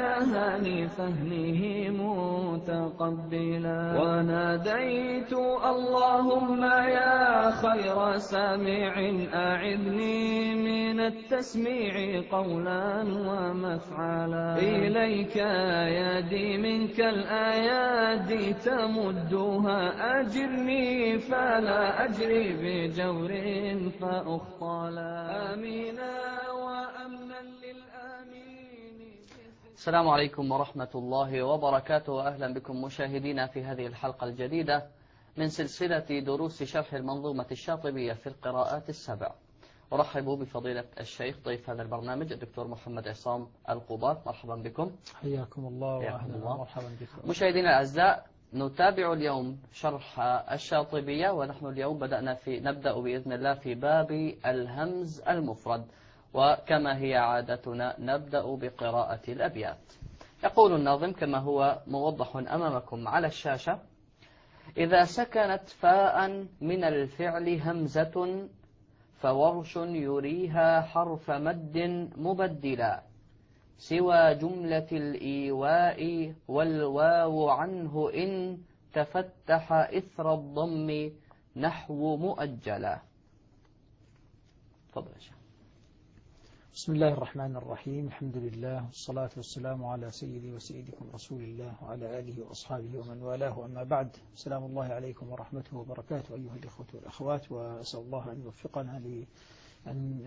التهاني فهنيه متقبلا وناديت اللهم يا خير سامع أعذني من التسميع قولا ومفعلا إليك يدي منك الآيادي تمدها أجرني فلا أجري بجور فأخطالا آمينا وأمنا للآمين. السلام عليكم ورحمة الله وبركاته. أهلا بكم مشاهدينا في هذه الحلقة الجديدة من سلسلة دروس شرح المنظومة الشاطبية في القراءات السبع. أرحب بفضيلة الشيخ ضيف هذا البرنامج الدكتور محمد عصام القباط. مرحبا بكم. حياكم الله وأهلا ومرحبا بكم. مشاهدينا الأعزاء، نتابع اليوم شرح الشاطبية، ونحن اليوم نبدأ بإذن الله في باب الهمز المفرد، وكما هي عادتنا نبدأ بقراءة الأبيات. يقول الناظم كما هو موضح أمامكم على الشاشة: إذا سكنت فاء من الفعل همزة فورش يريها حرف مد مبدلا سوى جملة الإيواء والواو عنه إن تفتح إثر الضم نحو مؤجلا. تفضل يا شيخ. بسم الله الرحمن الرحيم. الحمد لله والصلاة والسلام على سيدي وسيدكم رسول الله وعلى آله وأصحابه ومن والاه، أما بعد. السلام الله عليكم ورحمته وبركاته أيها الإخوة والأخوات، وأسأل الله أن يوفقنا لأن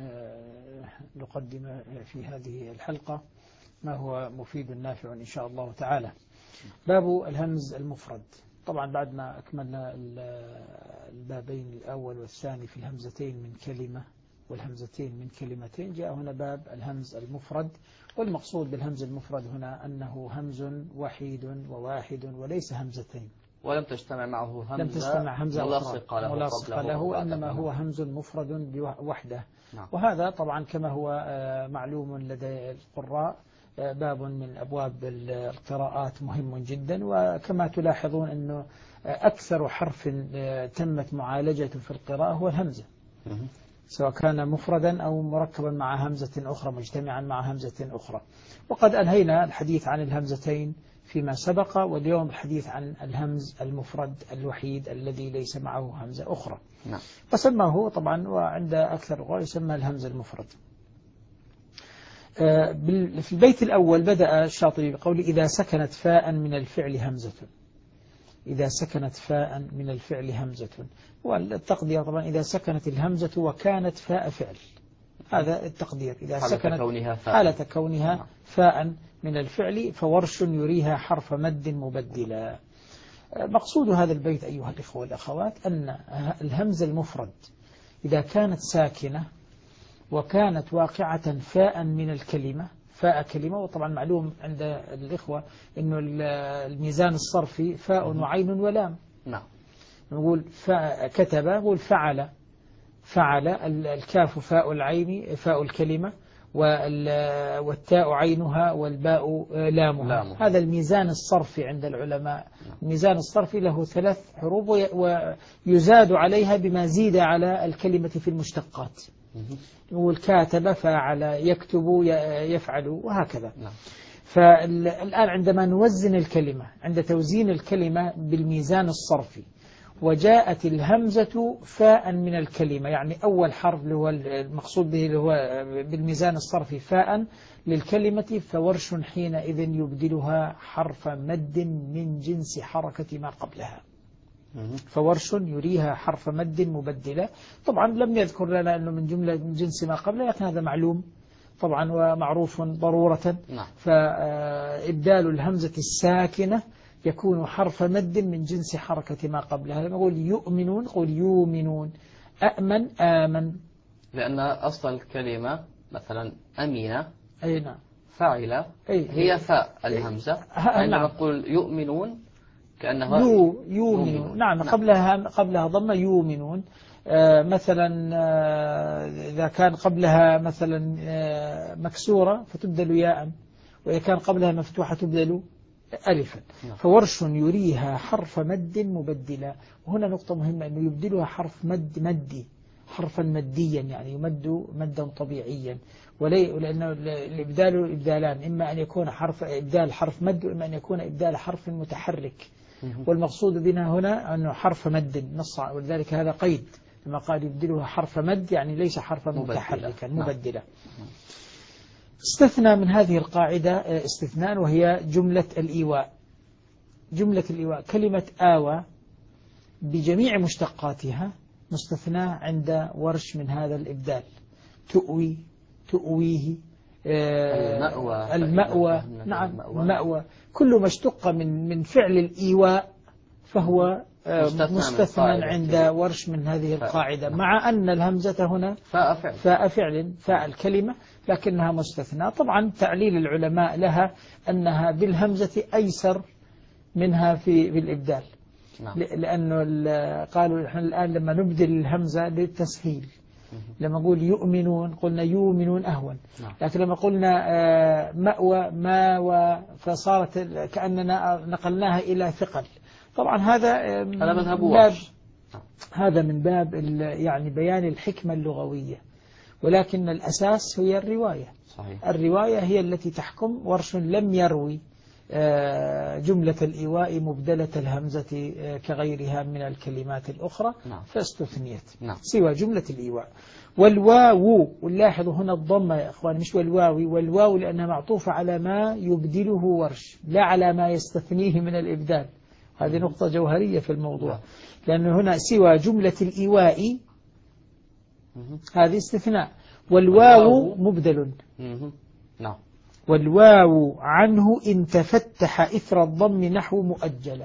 نقدم في هذه الحلقة ما هو مفيد نافع إن شاء الله تعالى. باب الهمز المفرد. طبعا بعد ما أكملنا البابين الأول والثاني في الهمزتين من كلمة والهمزتين من كلمتين، جاء هنا باب الهمز المفرد. والمقصود بالهمز المفرد هنا أنه همز وحيد وواحد وليس همزتين، ولم تجتمع معه همزة، لم تجتمع همزة ملاصقة له إنما هو همز مفرد بوحده. نعم. وهذا طبعا كما هو معلوم لدى القراء باب من أبواب القراءات مهم جدا. وكما تلاحظون أنه أكثر حرف تمت معالجته في القراءة هو الهمزة، سواء كان مفردا أو مركبا مع همزة أخرى، مجتمعا مع همزة أخرى. وقد أنهينا الحديث عن الهمزتين فيما سبق، واليوم الحديث عن الهمز المفرد الوحيد الذي ليس معه همزة أخرى. نعم. فسماه طبعا، وعند أكثر القراء يسمى الهمز المفرد. في البيت الأول بدأ الشاطبي بقوله: إذا سكنت فاء من الفعل همزة. إذا سكنت فاء من الفعل همزة، والتقدير طبعا إذا سكنت الهمزة وكانت فاء فعل، هذا التقدير. إذا سكنت حالة كونها فاء من الفعل فورش يريها حرف مد مبدلا. مقصود هذا البيت أيها الإخوة والأخوات أن الهمزة المفرد إذا كانت ساكنة وكانت واقعة فاء من الكلمة، فاء كلمة، وطبعا معلوم عند الإخوة أنه الميزان الصرفي فاء وعين ولام. نعم. نقول كتب، نقول فعل، فعل الكاف فاء العين فاء الكلمة، والتاء عينها والباء لامها. هذا الميزان الصرفي عند العلماء. الميزان الصرفي له 3 حروف ويزاد عليها بما زيد على الكلمة في المشتقات. نقول كاتب فاعل، يكتب يفعل، وهكذا. فالآن عندما نوزن الكلمة، عند توزين الكلمة بالميزان الصرفي، وجاءت الهمزة فاء من الكلمة، يعني أول حرف اللي هو المقصود به اللي هو بالميزان الصرفي فاء للكلمة، فورش حينئذ يبدلها حرف مد من جنس حركة ما قبلها. فورش يريها حرف مد مبدلة. طبعا لم يذكر لنا أنه من جنس ما قبله، لكن هذا معلوم طبعا ومعروف ضرورة. فإبدال الهمزة الساكنة يكون حرف مد من جنس حركة ما قبلها. لما نقول يؤمنون نقول يؤمنون، أأمن آمن، لأن أصل الكلمة مثلا أمينة أي نعم فاعلة هي فاء الهمزة. عندما نقول يؤمنون كأنها يؤمنون. نعم. قبلها ضمة يؤمنون. مثلا إذا كان قبلها مثلا مكسورة فتبدل ياء، وإذا كان قبلها مفتوحة تبدل ألفا. فورش يريها حرف مد مبدلا. وهنا نقطة مهمة، أنه يبدلها حرف مدي، حرفا مديا، يعني يمد مدا طبيعيا، لأنه الإبدال إبدالان، إما أن يكون إبدال حرف مد، وإما أن يكون إبدال حرف متحرك. والمقصود بنا هنا أنه حرف مد نص، ولذلك هذا قيد لما قال يبدلها حرف مد، يعني ليس حرفا متحركا مبدلا. استثنى من هذه القاعدة استثناء، وهي جملة الإيواء. جملة الإيواء كلمة آوى بجميع مشتقاتها مستثنى عند ورش من هذا الإبدال. تؤوي، تؤويه، المأوى، نعم المأوى، كل ما اشتق من فعل الإيواء فهو مستثنى عند ورش من هذه القاعدة، مع أن الهمزة هنا فاء فعل، فاء الكلمة، لكنها مستثنى. طبعا تعليل العلماء لها أنها بالهمزة أيسر منها في الإبدال، لأنه قالوا نحن الآن لما نبدل الهمزة للتسهيل، لما نقول يؤمنون قلنا يؤمنون أهون، لكن لما قلنا مأوى ماوى فصارت كأننا نقلناها إلى ثقل. طبعا هذا من باب يعني بيان الحكمة اللغوية، ولكن الأساس هي الرواية. صحيح. الرواية هي التي تحكم. ورش لم يروي جملة الإيواء مبدلة الهمزة كغيرها من الكلمات الأخرى، فاستثنيت سوى جملة الإيواء. والواو، ونلاحظ هنا الضمة يا أخوان، مش والواوي، والواو لأنها معطوفة على ما يبدله ورش، لا على ما يستثنيه من الإبدال. هذه نقطة جوهرية في الموضوع، لأنه هنا سوى جملة الإيواء هذه استثناء، والواو مبدل. نعم. والواو عنه إن تفتح إثر الضم نحو مؤجلة.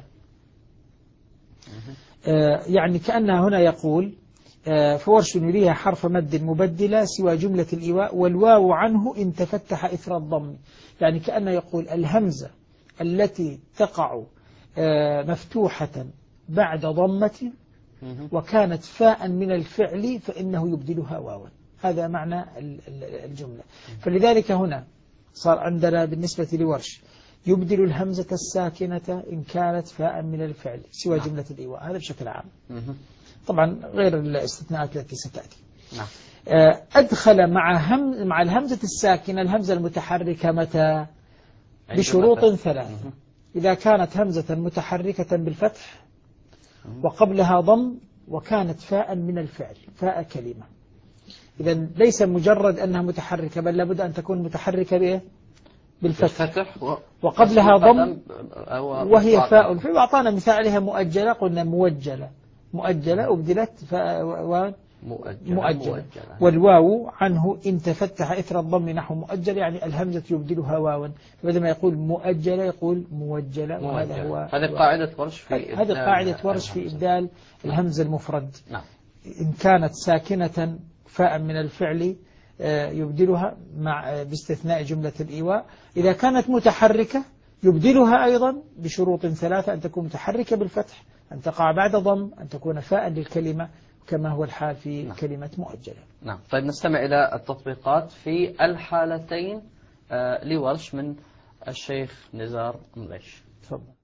يعني كأنها هنا يقول فورش يريها حرف مد مبدلة سوى جملة الإيواء، والواو عنه إن تفتح إثر الضم، يعني كأنه يقول الهمزة التي تقع مفتوحة بعد ضمة وكانت فاء من الفعل فإنه يبدلها واوا. هذا معنى الجملة. فلذلك هنا صار عندنا بالنسبة لورش يبدل الهمزة الساكنة إن كانت فاء من الفعل سوى جملة الإيواء، هذا بشكل عام. طبعا غير الاستثناءات التي ستأتي. أدخل مع الهمزة الساكنة الهمزة المتحركة متى؟ بشروط ثلاثة. إذا كانت همزة متحركة بالفتح وقبلها ضم وكانت فاء من الفعل، فاء كلمة، إذا ليس مجرد أنها متحركة، بل لابد أن تكون متحركة بإيه؟ بالفتح وقبلها ضم وهي فاء. فأعطانا مثال عليها مؤجلة، قلنا مؤجلة أبدلت مؤجلة. والواو عنه إن تفتح إثر الضم نحو مؤجل، يعني الهمزة يبدلها واوا، فبدل ما يقول مؤجلة يقول موجلة. وهذا هو هذه قاعدة ورش في هذه قاعدة ورش في إبدال الهمزة المفرد. إن كانت ساكنة فاء من الفعل يبدلها باستثناء جملة الإيواء. إذا كانت متحركة يبدلها أيضا بشروط ثلاثة: أن تكون متحركة بالفتح، أن تقع بعد ضم، أن تكون فاء للكلمة، كما هو الحال في كلمة مؤجلة. نعم. طيب نستمع إلى التطبيقات في الحالتين لورش من الشيخ نزار مليش. تفضل.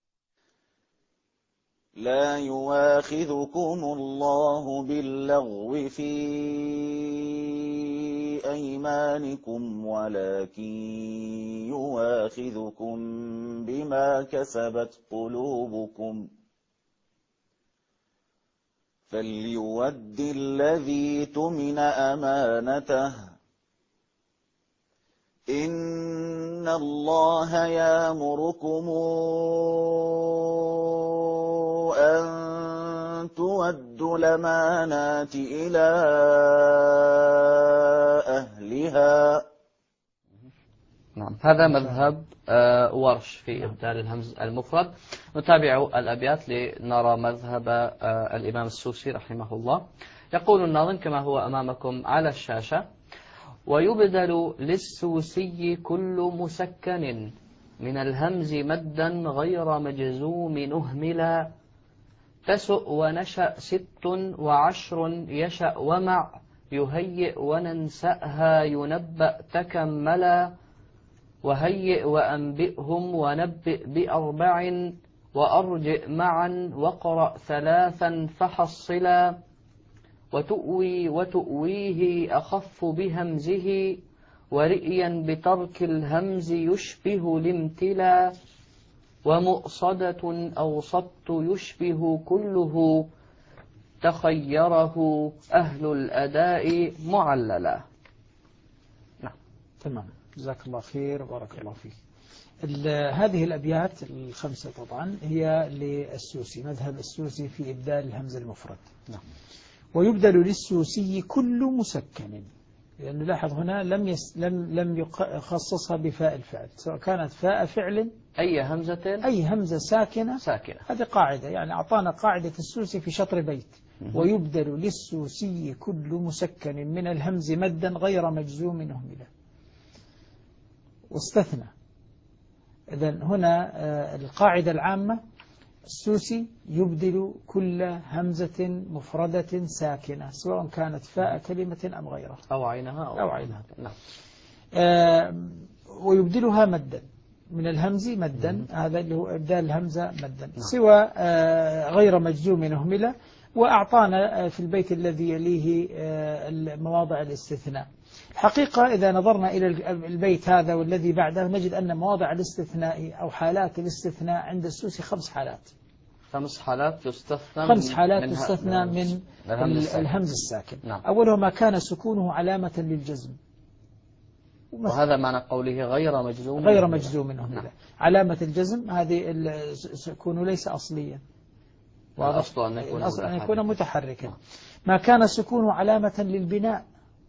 لا يواخذكم الله باللغو في أيمانكم ولكن يواخذكم بما كسبت قلوبكم، فليؤد الذي اؤتمن أمانته، إن الله يأمركم أن تؤدوا الأمانات إلى أهلها. نعم. هذا مذهب ورش في إبدال الهمز المفرد. نتابع الأبيات لنرى مذهب الإمام السوسي رحمه الله. يقول الناظم كما هو أمامكم على الشاشة: ويبدل للسوسي كل مسكن من الهمز مدا غير مجزوم نهملا، تسؤ ونشأ 6 و10 يشأ ومع يهيئ وننسأها ينبأ تكملا، وهيئ وأنبئهم ونبئ ب4 وأرجئ معا واقرأ 3 فحصلا، وتؤوي وتؤويه أخف بهمزه ورئيا بترك الهمز يشبه الامتلا ومؤصدة أوصدت يشبه كله تخيره أهل الأداء معللا. نعم تمام، جزاك الله خير بارك الله فيك. هذه الأبيات الخمسة طبعا هي للسوسي، مذهب السوسي في إبدال الهمزة المفرد. نعم. ويبدل للسوسي كل مسكن، لأنه لاحظ هنا لم يخصصها بفاء الفعل، سواء كانت فاء فعل أي همزة ساكنة. هذه قاعدة، يعني أعطانا قاعدة السوسي في شطر بيت. ويبدل للسوسي كل مسكن من الهمز مدا غير مجزوم هملا، واستثنى. إذن هنا القاعدة العامة السوسي يبدل كل همزة مفردة ساكنة سواء كانت فاء كلمة أم غيرها أو عينها. نعم. ويبدلها مدا من الهمز مدا، هذا اللي هو إبدال الهمزة مدا. سوى غير مجزوم هملة. وأعطانا في البيت الذي يليه مواضع الاستثناء. الحقيقة إذا نظرنا إلى البيت هذا والذي بعده نجد أن مواضع الاستثناء أو حالات الاستثناء عند السوسي 5 حالات. 5 حالات تستثنى من الهمز الساكن. نعم. أولها ما كان سكونه علامة للجزم، وهذا معنى قوله غير مجزوم منه. نعم. علامة الجزم هذه السكون ليس أصليا، والأصل أن يكون متحركا. ما كان سكونه علامة للبناء،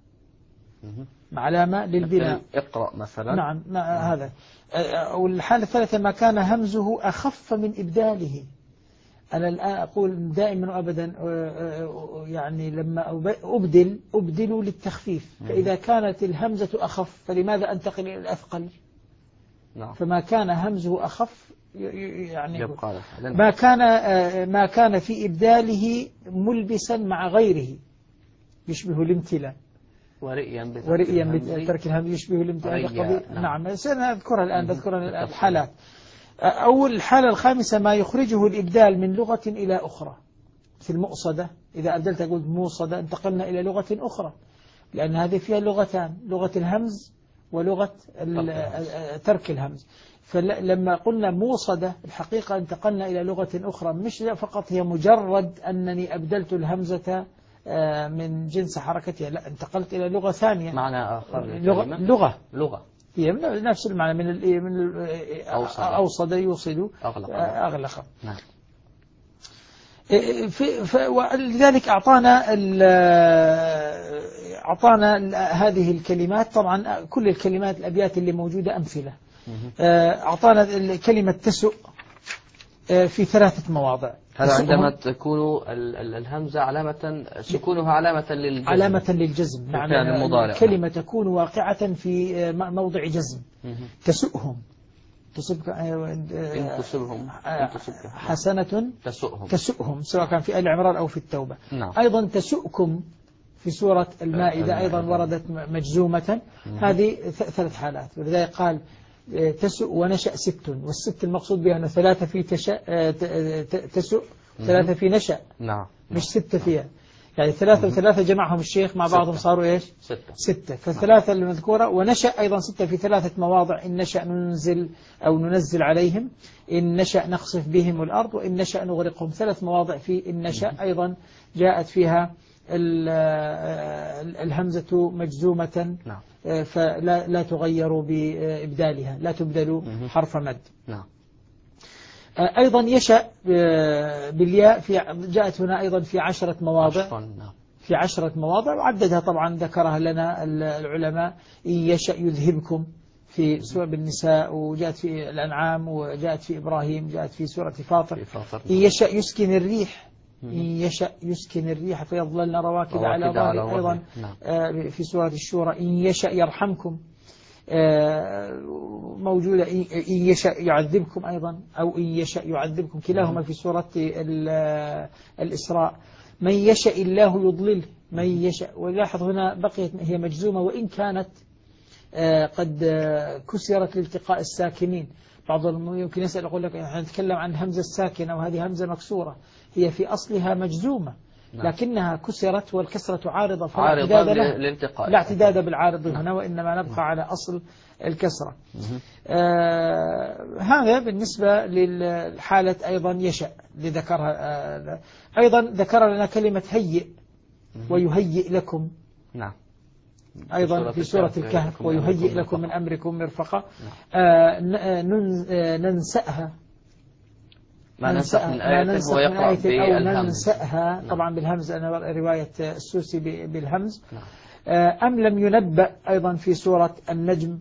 علامة للبناء، اقرأ مثلا. نعم هذا. والحالة الثالثة ما كان همزه أخف من إبداله. أنا الآن أقول دائما وأبدا يعني لما أبدل للتخفيف، فإذا كانت الهمزة أخف فلماذا أنتقل إلى الأثقل؟ نعم. فما كان همزه أخف يعني يبقى ما كان في إبداله ملبسا مع غيره يشبه الامتلاء. ورئيا بترك الهمز يشبه الامتلاء. نعم سنذكرها الآن، بذكرها الحالات. أول الحالة الخامسة ما يخرجه الإبدال من لغة إلى أخرى، في المؤصدة إذا أبدلت قلت موصدة انتقلنا إلى لغة أخرى، لأن هذه فيها لغتان، لغة الهمز ولغة ترك الهمز. فلما قلنا موصدة الحقيقة انتقلنا إلى لغة أخرى، مش فقط هي مجرد أنني أبدلت الهمزة من جنس حركتها، لا انتقلت إلى لغة ثانية، معنى آخر. لغة هي نفس المعنى من أوصد يوصد أغلق. نعم. ولذلك أعطانا هذه الكلمات. طبعا كل الكلمات الأبيات اللي موجودة أمثلة. أعطانا كلمة تسؤ في 3 مواضع. هذا عندما تكون الهمزة سكونها علامة للجزم. نعم. الكلمة تكون واقعة في موضع جزم. تسؤهم حسنة تسؤهم سواء كان في آل عمران أو في التوبة. نعم. أيضا تسؤكم في سورة المائدة أيضا وردت مجزومة. هذه 3 حالات. ولذلك قال تسؤ ونشأ 6، والست المقصود بها أنه 3 في تسؤ 3 في نشأ. نعم. مش 6 فيها، يعني 3 و3 جمعهم الشيخ مع بعضهم صاروا إيش 6. فالثلاثة المذكورة ونشأ أيضا 6 في 3 مواضع. إن نشأ ننزل عليهم، إن نشأ نخسف بهم الأرض، وإن نشأ نغرقهم. 3 مواضع في إن نشأ أيضا جاءت فيها الهمزة مجزومة. نعم. فلا تغير بإبدالها، لا تبدل حرف مد. نعم. أيضا يشأ بالياء جاءت هنا أيضا في 10 مواضع. في 10 مواضع وعددها طبعا ذكرها لنا العلماء. إن يشأ يذهبكم في سورة النساء، وجاءت في الأنعام، وجاءت في إبراهيم، جاءت في سورة فاطر. إن يشأ يسكن الريح، إن يشأ يسكن الريح فيظللن رواكد على ظهره. أيضا في سورة الشورى إن يشأ يرحمكم موجودة. إن يشأ يعذبكم أيضا، أو إن يشأ يعذبكم، كلاهما في سورة الإسراء. من يشأ الله يضلله، من يشأ. ولاحظ هنا بقيت هي مجزومة وإن كانت قد كسرت لالتقاء الساكنين. بعضهم يمكن يسأل يقول لك نحن نتكلم عن همزة الساكنة وهذه همزة مكسورة. هي في أصلها مجزومة، لكنها كسرت والكسرة عارضة فلا عارضة اعتداد لها، للالتقاء، لا اعتداد بالعارض هنا، وإنما نبقى على أصل الكسرة. هذا بالنسبة للحالة. أيضا يشأ لذكرها، أيضا ذكر لنا كلمة هيئ ويهيئ لكم. نعم. أيضا في سورة الكهف ويهيئ لكم من أمركم مرفقا. ننسأها، ما ننسخ من آية هو يقرأ بالهمز. ننسأها طبعا بالهمز، أنا رواية السوسي بالهمز. أم لم ينبأ أيضا في سورة النجم.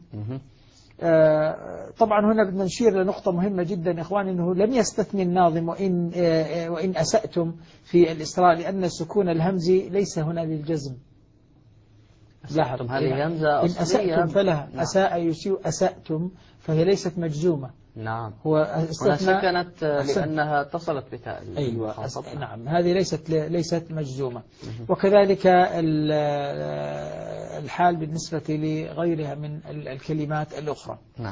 طبعا هنا بدنا نشير لنقطة مهمة جدا يا إخواني، أنه لم يستثني الناظم وإن أسأتم في الإسراء، لأن سكون الهمز ليس هنا للجزم. أسأتم هذه همزة إن أصلية، أسأتم فلها. نعم. أساء يسيء أسأتم، فهي ليست مجزومة. نعم. هو هنا سكنت لأنها اتصلت بتاء. أيوة. نعم، هذه ليست مجزومة. وكذلك الحال بالنسبة لغيرها من الكلمات الأخرى. نعم.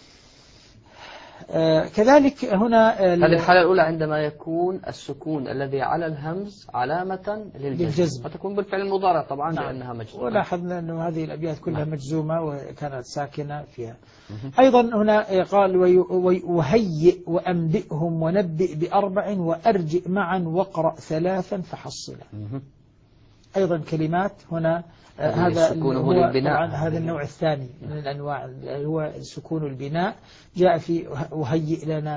كذلك هنا هذه الحالة الأولى عندما يكون السكون الذي على الهمز علامة للجزم، وتكون بالفعل المضارع طبعا. نعم. لأنها مجزومة. ولاحظنا أن هذه الأبيات كلها مجزومة وكانت ساكنة فيها. أيضا هنا قال وهيئ وأنبئهم ونبئ بأربع وأرجئ معا واقرأ ثلاثا فحصلا. أيضا كلمات هنا هذا هو طبعا هذا النوع الثاني من الأنواع، هو سكون البناء. جاء في وهيئ لنا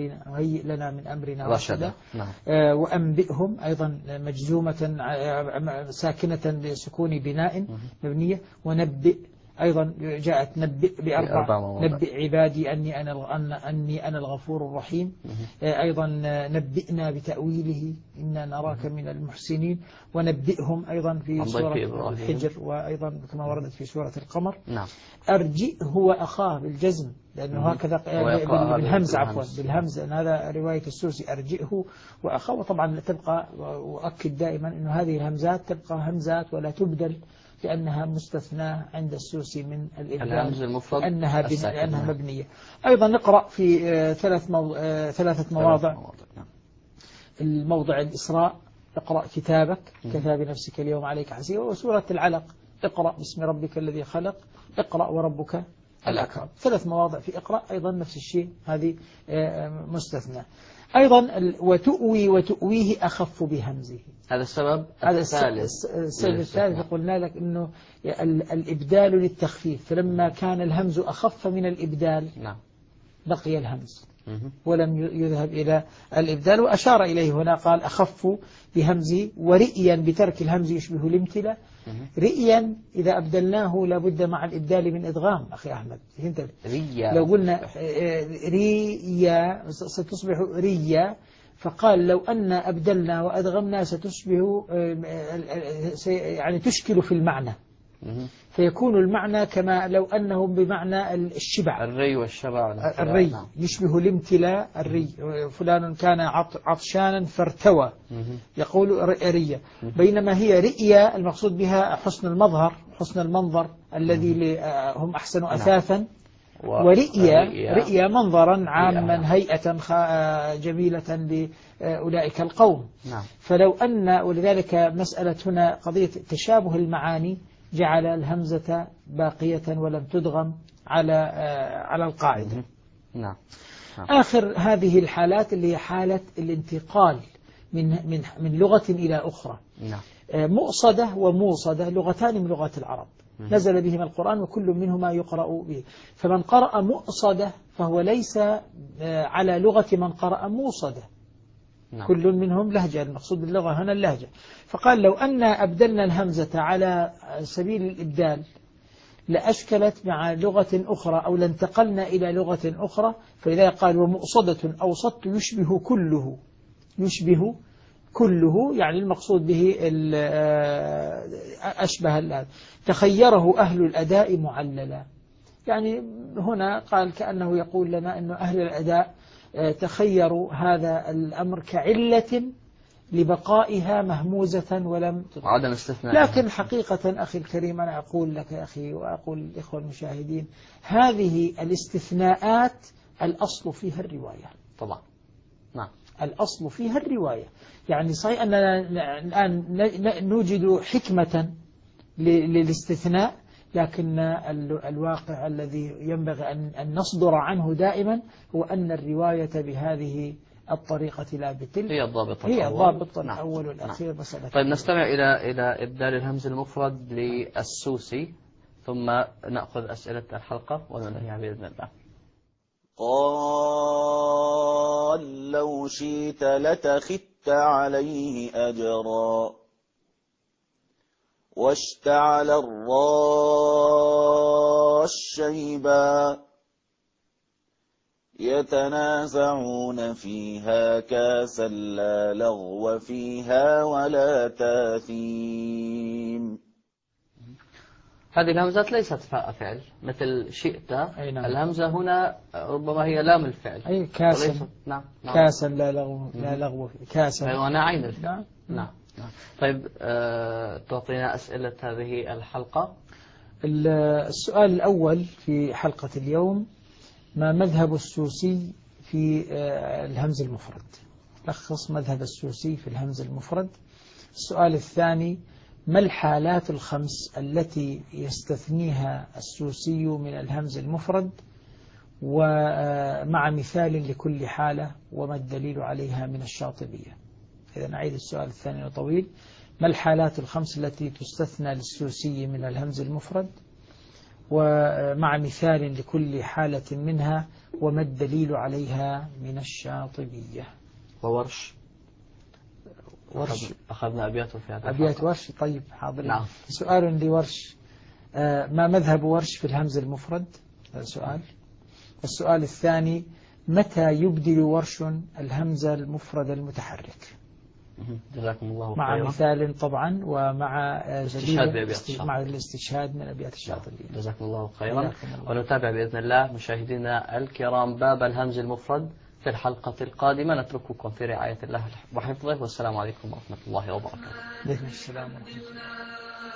من أمرنا رشدا. نعم. وأنبئهم أيضا مجزومة ساكنة بسكون بناء مبنية. ونبئ أيضا جاءت نبئ بأربع. نبئ عبادي أني أنا الغفور الرحيم. أيضا نبئنا بتأويله إنا نراك من المحسنين. ونبئهم أيضا في سورة الحجر، وأيضا كما وردت في سورة القمر. نعم. أرجئه وأخاه بالجزم، لأنه هكذا بالهمز، عفوا بالهمز، أن هذا رواية السوسي أرجئه وأخاه. وطبعا تبقى، وأؤكد دائما أن هذه الهمزات تبقى همزات ولا تبدل، لأنها مستثناة عند السوسي من الإبدال، لأنها مبنية. أيضا نقرأ في ثلاثة مواضع. الموضع الإسراء اقرأ كتابك كفى بنفسك اليوم عليك حسيبا. وسورة العلق اقرأ باسم ربك الذي خلق اقرأ وربك الأكرم. 3 مواضع في اقرأ أيضا نفس الشيء، هذه مستثنى. أيضا وتؤويه أخف بهمزه. هذا السبب الثالث قلنا لك أنه الإبدال للتخفيف، فلما كان الهمز أخف من الإبدال نعم بقي الهمز ولم يذهب إلى الإبدال. وأشار إليه هنا قال أخف بهمزه. ورئيا بترك الهمز يشبه الامتلاء. رئيا إذا أبدلناه لابد مع الإبدال من إدغام. أخي أحمد لو قلنا ريا ستصبح ريا، فقال لو أن أبدلنا وأدغمنا ستصبح يعني تشكل في المعنى، فيكون المعنى كما لو أنه بمعنى الشبع، الري والشبع. الري يشبه الامتلاء. الري فلان كان عطشانا فارتوى، يقول رئية. بينما هي رئية المقصود بها حسن المنظر الذي هم أحسن أثاثا. ورئية منظرا عاما، هيئة جميلة لأولئك القوم. فلو أن، ولذلك مسألة هنا قضية تشابه المعاني جعل الهمزة باقية ولم تدغم على القاعدة. نعم. آخر هذه الحالات اللي هي حالة الانتقال من لغة إلى أخرى. مؤصدة وموصدة لغتان من لغات العرب، نزل بهما القرآن وكل منهما يقرأ به. فمن قرأ مؤصدة فهو ليس على لغة من قرأ موصدة. كل منهم لهجة، المقصود باللغة هنا اللهجة. فقال لو أن أبدلنا الهمزة على سبيل الإبدال لأشكلت مع لغة أخرى أو لانتقلنا إلى لغة أخرى. فإذا قال ومؤصدة أوصدت يشبه كله يعني المقصود به أشبه تخيره أهل الأداء معللا. يعني هنا قال كأنه يقول لنا أن أهل الأداء تخيروا هذا الأمر كعلة لبقائها مهموزة ولم عدم استثناء. لكن حقيقة أخي الكريم أنا أقول لك يا أخي وأقول للإخوة المشاهدين، هذه الاستثناءات الأصل فيها الرواية طبعا. نعم. الأصل فيها الرواية. يعني صحيح أننا الآن نوجد حكمة للاستثناء، لكن الواقع الذي ينبغي أن نصدر عنه دائما هو أن الرواية بهذه الطريقة لا بتلك هي الضابط الأول والأخير. نعم. طيب نستمع إلى إبدال الهمز المفرد للسوسي، ثم نأخذ أسئلة الحلقة وننهيها بإذن الله. قال لو شئت لتخذت عليه أجرا، واشتعل الراس شيبا، يتنازعون فيها كاسا لا لغو فيها ولا تاثيم. هذه الهمزات ليست فاء فعل مثل شئت. الهمزة هنا ربما هي لام الفعل. أي كاسا. نعم. كاسا لا لغو كاسا. وأنا عين الفعل. نعم. طيب تعطينا أسئلة هذه الحلقة. السؤال الأول في حلقة اليوم: ما مذهب السوسي في الهمز المفرد؟ لخص مذهب السوسي في الهمز المفرد. السؤال الثاني: ما الحالات الخمس التي يستثنيها السوسي من الهمز المفرد، ومع مثال لكل حالة، وما الدليل عليها من الشاطبية؟ إذا نعيد السؤال الثاني طويل: ما الحالات الخمس التي تستثنى للسوسي من الهمز المفرد، ومع مثال لكل حالة منها، وما الدليل عليها من الشاطبية؟ وورش أخذنا أبياته في هذا أبيات ورش. طيب حاضر. نعم. سؤال لورش: ما مذهب ورش في الهمز المفرد؟ هذا سؤال. السؤال الثاني: متى يبدل ورش الهمزة المفرد المتحرك؟ جزاكم الله مع خيرا. مثال طبعا، ومع مع الاستشهاد من أبيات الشاطبية. جزاكم الله خيرا. ونتابع بإذن الله مشاهدينا الكرام باب الهمز المفرد في الحلقة القادمة. نترككم في رعاية الله وحفظه، والسلام عليكم ورحمة الله وبركاته. عليكم السلام ورحمة الله.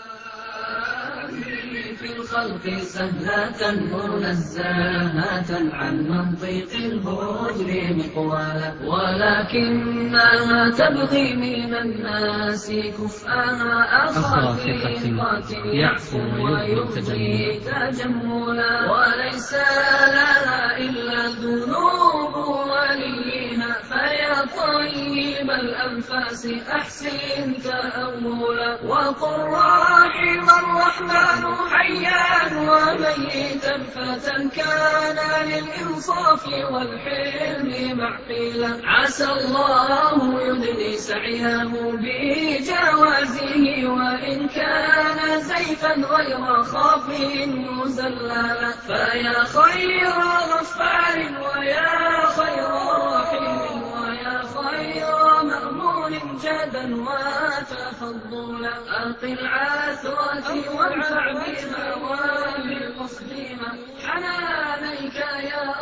في الخلق سهلة منزهة عن منطق الهجر مقوالا، ولكنها تبغي من الناس كفءها أخا ثقة يعفو ويبغي تجملا، وليس لها إلا الذنوب وليها، فيا طيب الأنفاس أحسن تأولا، وقل رحم الرحمن حيا وميتا فتى كان للإنصاف والحلم معقلا، عسى الله يدني سعيه بجوازه، وإن كان زيفا غير خاف مزللا، فيا خير غفار ويا خير رحيم ويا خير مأمون جدا وتفضلا، أقل عثرة وانفع بها وبالقصد حنانيك يا